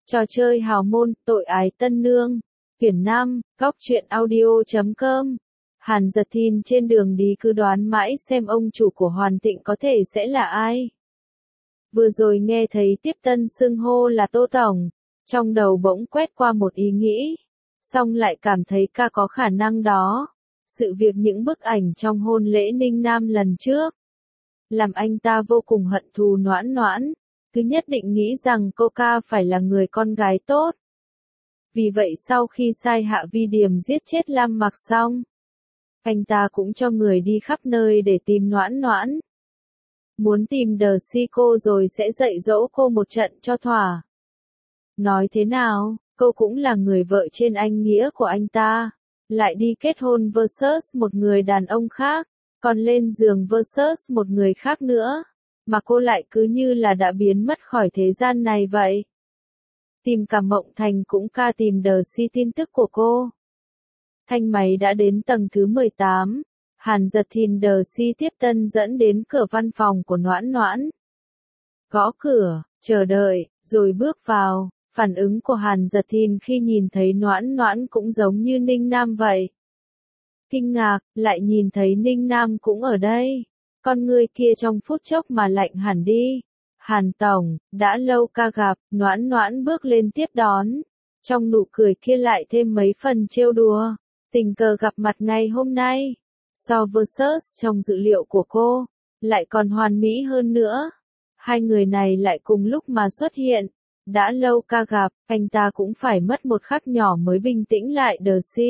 Trò chơi hào môn, tội ái tân nương. Quyển 5, Góc truyện audio.com. Hàn Giật Thìn trên đường đi cứ đoán mãi xem ông chủ của Hoàn Tịnh có thể sẽ là ai. Vừa rồi nghe thấy tiếp tân xưng hô là Tô Tổng, trong đầu bỗng quét qua một ý nghĩ, xong lại cảm thấy ca có khả năng đó. Sự việc những bức ảnh trong hôn lễ Ninh Nam lần trước làm anh ta vô cùng hận thù Noãn Noãn, cứ nhất định nghĩ rằng cô ca phải là người con gái tốt. Vì vậy sau khi sai Hạ Vi Điềm giết chết Lam Mặc xong, anh ta cũng cho người đi khắp nơi để tìm Noãn Noãn. Muốn tìm đờ si cô rồi sẽ dạy dỗ cô một trận cho thỏa. Nói thế nào, cô cũng là người vợ trên anh nghĩa của anh ta, lại đi kết hôn versus một người đàn ông khác, còn lên giường versus một người khác nữa, mà cô lại cứ như là đã biến mất khỏi thế gian này vậy. Tìm cả Mộng Thành cũng ca tìm đờ si tin tức của cô. Thanh máy đã đến tầng thứ 18, Hàn Giật Thìn đờ si tiếp tân dẫn đến cửa văn phòng của Noãn Noãn. Gõ cửa, chờ đợi, rồi bước vào. Phản ứng của Hàn Giật Thìn khi nhìn thấy Noãn Noãn cũng giống như Ninh Nam vậy. Kinh ngạc, lại nhìn thấy Ninh Nam cũng ở đây. Con người kia trong phút chốc mà lạnh hẳn đi. Hàn Tổng, đã lâu ca gặp, Noãn Noãn bước lên tiếp đón. Trong nụ cười kia lại thêm mấy phần trêu đùa. Tình cờ gặp mặt ngày hôm nay. So versus trong dữ liệu của cô, lại còn hoàn mỹ hơn nữa. Hai người này lại cùng lúc mà xuất hiện. Đã lâu ca gặp, anh ta cũng phải mất một khắc nhỏ mới bình tĩnh lại đờ si.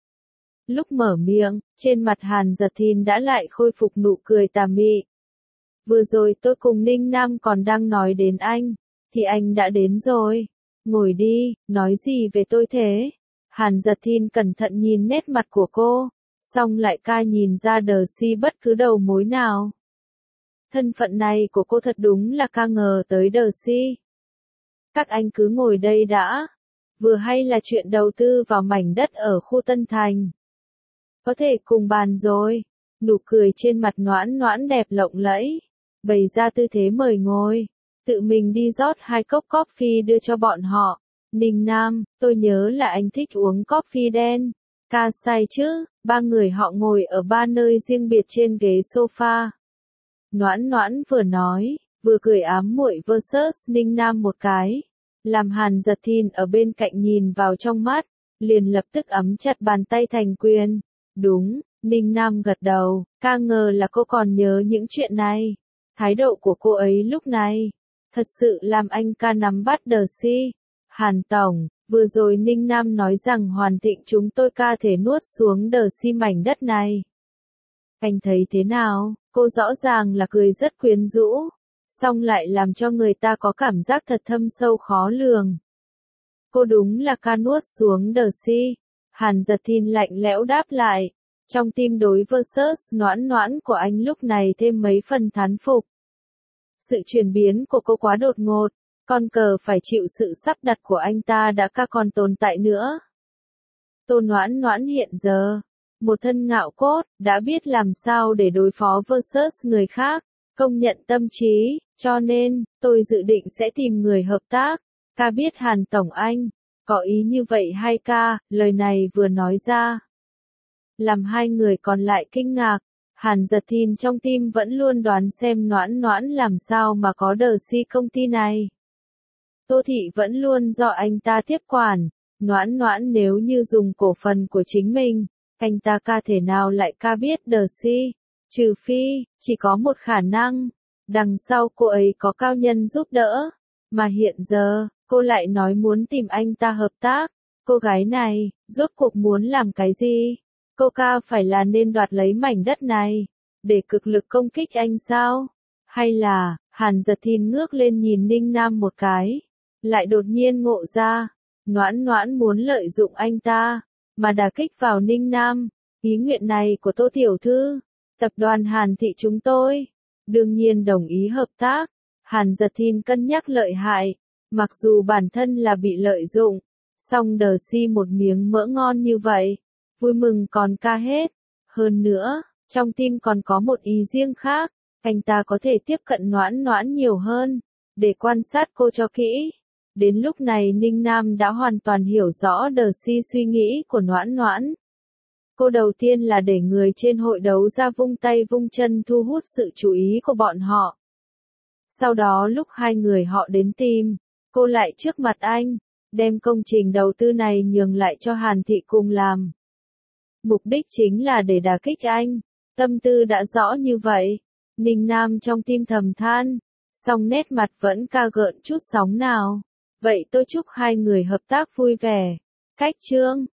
Lúc mở miệng, trên mặt Hàn Giật Thìn đã lại khôi phục nụ cười tà mị. Vừa rồi tôi cùng Ninh Nam còn đang nói đến anh, thì anh đã đến rồi. Ngồi đi, nói gì về tôi thế? Hàn Giật Thìn cẩn thận nhìn nét mặt của cô, xong lại ca nhìn ra đờ si bất cứ đầu mối nào. Thân phận này của cô thật đúng là ca ngờ tới đờ si. Các anh cứ ngồi đây đã. Vừa hay là chuyện đầu tư vào mảnh đất ở khu Tân Thành. Có thể cùng bàn rồi. Nụ cười trên mặt Noãn Noãn đẹp lộng lẫy. Bày ra tư thế mời ngồi. Tự mình đi rót 2 cốc coffee đưa cho bọn họ. Ninh Nam, tôi nhớ là anh thích uống coffee đen. Ca say chứ. 3 người họ ngồi ở 3 nơi riêng biệt trên ghế sofa. Noãn Noãn vừa nói, vừa cười ám muội versus Ninh Nam một cái. Làm Hàn Giật Thìn ở bên cạnh nhìn vào trong mắt, liền lập tức ấm chặt bàn tay thành quyền. Đúng, Ninh Nam gật đầu, ca ngờ là cô còn nhớ những chuyện này. Thái độ của cô ấy lúc này, thật sự làm anh ca nắm bắt đờ si. Hàn Tổng, vừa rồi Ninh Nam nói rằng Hoàn Tịnh chúng tôi ca thể nuốt xuống đờ si mảnh đất này. Anh thấy thế nào? Cô rõ ràng là cười rất quyến rũ, xong lại làm cho người ta có cảm giác thật thâm sâu khó lường. Cô đúng là ca nuốt xuống đờ si. Hàn Giật Thìn lạnh lẽo đáp lại. Trong tim đối versus Noãn Noãn của anh lúc này thêm mấy phần thán phục. Sự chuyển biến của cô quá đột ngột, con cờ phải chịu sự sắp đặt của anh ta đã ca còn tồn tại nữa. Tô Noãn Noãn hiện giờ, một thân ngạo cốt, đã biết làm sao để đối phó versus người khác, công nhận tâm trí, cho nên, tôi dự định sẽ tìm người hợp tác. Ca biết Hàn Tổng anh, có ý như vậy hay ca, lời này vừa nói ra. Làm hai người còn lại kinh ngạc, Hàn Giật Thìn trong tim vẫn luôn đoán xem Noãn Noãn làm sao mà có đờ si công ty này. Tô Thị vẫn luôn do anh ta tiếp quản, Noãn Noãn nếu như dùng cổ phần của chính mình, anh ta ca thể nào lại ca biết đờ si, trừ phi, chỉ có một khả năng, đằng sau cô ấy có cao nhân giúp đỡ, mà hiện giờ, cô lại nói muốn tìm anh ta hợp tác, cô gái này, rốt cuộc muốn làm cái gì? Cô ca phải là nên đoạt lấy mảnh đất này, để cực lực công kích anh sao? Hay là, Hàn Giật Thìn ngước lên nhìn Ninh Nam một cái, lại đột nhiên ngộ ra, Noãn Noãn muốn lợi dụng anh ta, mà đả kích vào Ninh Nam. Ý nguyện này của Tô Tiểu Thư, tập đoàn Hàn Thị chúng tôi, đương nhiên đồng ý hợp tác. Hàn Giật Thìn cân nhắc lợi hại, mặc dù bản thân là bị lợi dụng, song đờ si một miếng mỡ ngon như vậy, vui mừng còn ca hết. Hơn nữa, trong tim còn có một ý riêng khác, anh ta có thể tiếp cận Noãn Noãn nhiều hơn, để quan sát cô cho kỹ. Đến lúc này Ninh Nam đã hoàn toàn hiểu rõ suy nghĩ của Noãn Noãn. Cô đầu tiên là để người trên hội đấu ra vung tay vung chân thu hút sự chú ý của bọn họ. Sau đó lúc hai người họ đến tìm, cô lại trước mặt anh, đem công trình đầu tư này nhường lại cho Hàn Thị cùng làm. Mục đích chính là để đả kích anh. Tâm tư đã rõ như vậy. Ninh Nam trong tim thầm than, song nét mặt vẫn ca gợn chút sóng nào. Vậy tôi chúc hai người hợp tác vui vẻ. Cách chương